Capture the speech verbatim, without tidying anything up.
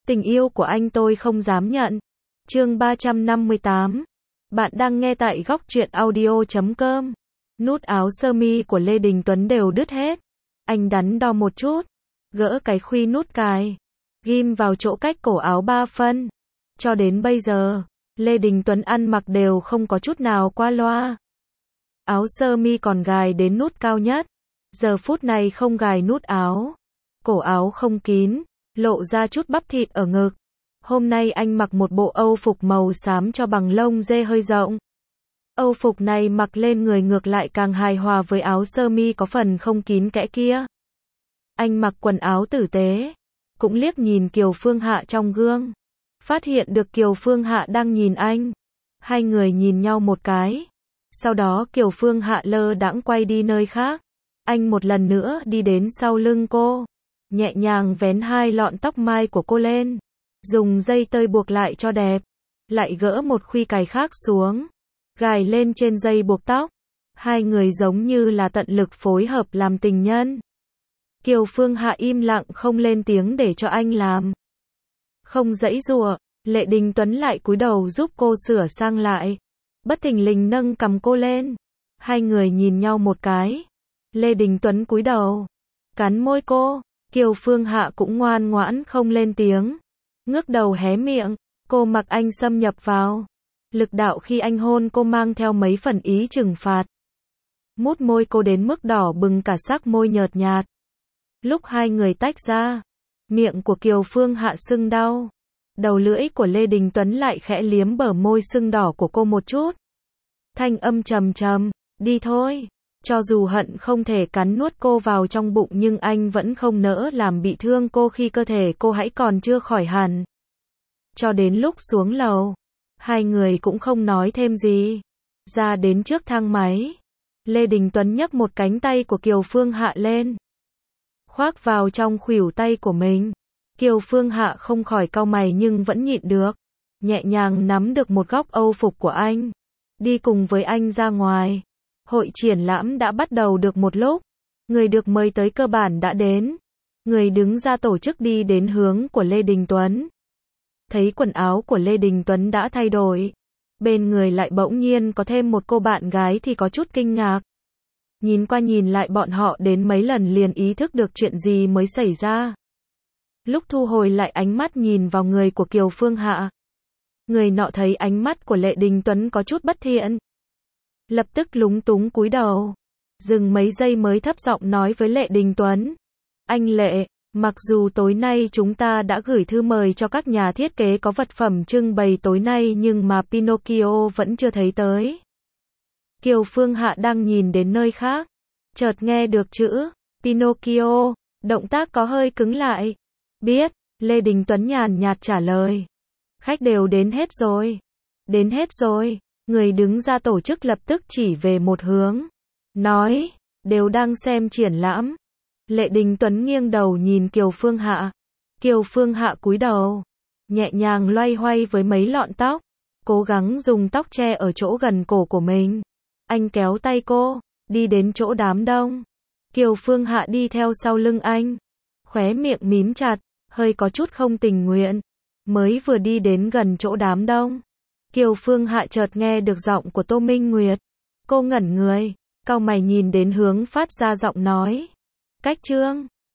Tình yêu của anh tôi không dám nhận. Chương ba trăm năm mươi tám. Bạn đang nghe tại góc truyện audio chấm com. Nút áo sơ mi của Lê Đình Tuấn đều đứt hết. Anh đắn đo một chút, gỡ cái khuy nút cài, ghim vào chỗ cách cổ áo ba phân. Cho đến bây giờ, Lê Đình Tuấn ăn mặc đều không có chút nào qua loa. Áo sơ mi còn gài đến nút cao nhất, giờ phút này không gài nút áo. Cổ áo không kín, lộ ra chút bắp thịt ở ngực. Hôm nay anh mặc một bộ âu phục màu xám cho bằng lông dê hơi rộng. Âu phục này mặc lên người ngược lại càng hài hòa với áo sơ mi có phần không kín kẽ kia. Anh mặc quần áo tử tế, cũng liếc nhìn Kiều Phương Hạ trong gương. Phát hiện được Kiều Phương Hạ đang nhìn anh. Hai người nhìn nhau một cái. Sau đó Kiều Phương Hạ lơ đãng quay đi nơi khác. Anh một lần nữa đi đến sau lưng cô, nhẹ nhàng vén hai lọn tóc mai của cô lên, dùng dây tơi buộc lại cho đẹp, lại gỡ một khuy cài khác xuống, gài lên trên dây buộc tóc. Hai người giống như là tận lực phối hợp làm tình nhân. Kiều Phương Hạ im lặng không lên tiếng để cho anh làm. Không giãy giụa, Lê Đình Tuấn lại cúi đầu giúp cô sửa sang lại. Bất thình lình nâng cằm cô lên. Hai người nhìn nhau một cái. Lê Đình Tuấn cúi đầu, cắn môi cô. Kiều Phương Hạ cũng ngoan ngoãn không lên tiếng, ngước đầu hé miệng. Cô mặc anh xâm nhập vào. Lực đạo khi anh hôn cô mang theo mấy phần ý trừng phạt. Mút môi cô đến mức đỏ bừng cả sắc môi nhợt nhạt. Lúc hai người tách ra, miệng của Kiều Phương Hạ sưng đau. Đầu lưỡi của Lê Đình Tuấn lại khẽ liếm bờ môi sưng đỏ của cô một chút. Thanh âm trầm trầm, đi thôi. Cho dù hận không thể cắn nuốt cô vào trong bụng nhưng anh vẫn không nỡ làm bị thương cô khi cơ thể cô hãy còn chưa khỏi hẳn. Cho đến lúc xuống lầu, hai người cũng không nói thêm gì. Ra đến trước thang máy, Lê Đình Tuấn nhấc một cánh tay của Kiều Phương Hạ lên, khoác vào trong khuỷu tay của mình. Kiều Phương Hạ không khỏi cau mày nhưng vẫn nhịn được, nhẹ nhàng nắm được một góc âu phục của anh, đi cùng với anh ra ngoài. Hội triển lãm đã bắt đầu được một lúc, người được mời tới cơ bản đã đến. Người đứng ra tổ chức đi đến hướng của Lê Đình Tuấn. Thấy quần áo của Lê Đình Tuấn đã thay đổi, bên người lại bỗng nhiên có thêm một cô bạn gái thì có chút kinh ngạc. Nhìn qua nhìn lại bọn họ đến mấy lần liền ý thức được chuyện gì mới xảy ra. Lúc thu hồi lại ánh mắt nhìn vào người của Kiều Phương Hạ, người nọ thấy ánh mắt của Lê Đình Tuấn có chút bất thiện, lập tức lúng túng cúi đầu, dừng mấy giây mới thấp giọng nói với Lê Đình Tuấn. Anh Lệ, mặc dù tối nay chúng ta đã gửi thư mời cho các nhà thiết kế có vật phẩm trưng bày tối nay nhưng mà Pinocchio vẫn chưa thấy tới. Kiều Phương Hạ đang nhìn đến nơi khác, chợt nghe được chữ Pinocchio, động tác có hơi cứng lại. Biết, Lê Đình Tuấn nhàn nhạt trả lời. Khách đều đến hết rồi. Đến hết rồi. Người đứng ra tổ chức lập tức chỉ về một hướng, nói, đều đang xem triển lãm. Lê Đình Tuấn nghiêng đầu nhìn Kiều Phương Hạ. Kiều Phương Hạ cúi đầu, nhẹ nhàng loay hoay với mấy lọn tóc, cố gắng dùng tóc che ở chỗ gần cổ của mình. Anh kéo tay cô, đi đến chỗ đám đông. Kiều Phương Hạ đi theo sau lưng anh, khóe miệng mím chặt, hơi có chút không tình nguyện. Mới vừa đi đến gần chỗ đám đông, Kiều Phương Hạ chợt nghe được giọng của Tô Minh Nguyệt. Cô ngẩn người, cau mày nhìn đến hướng phát ra giọng nói. Cách Trương.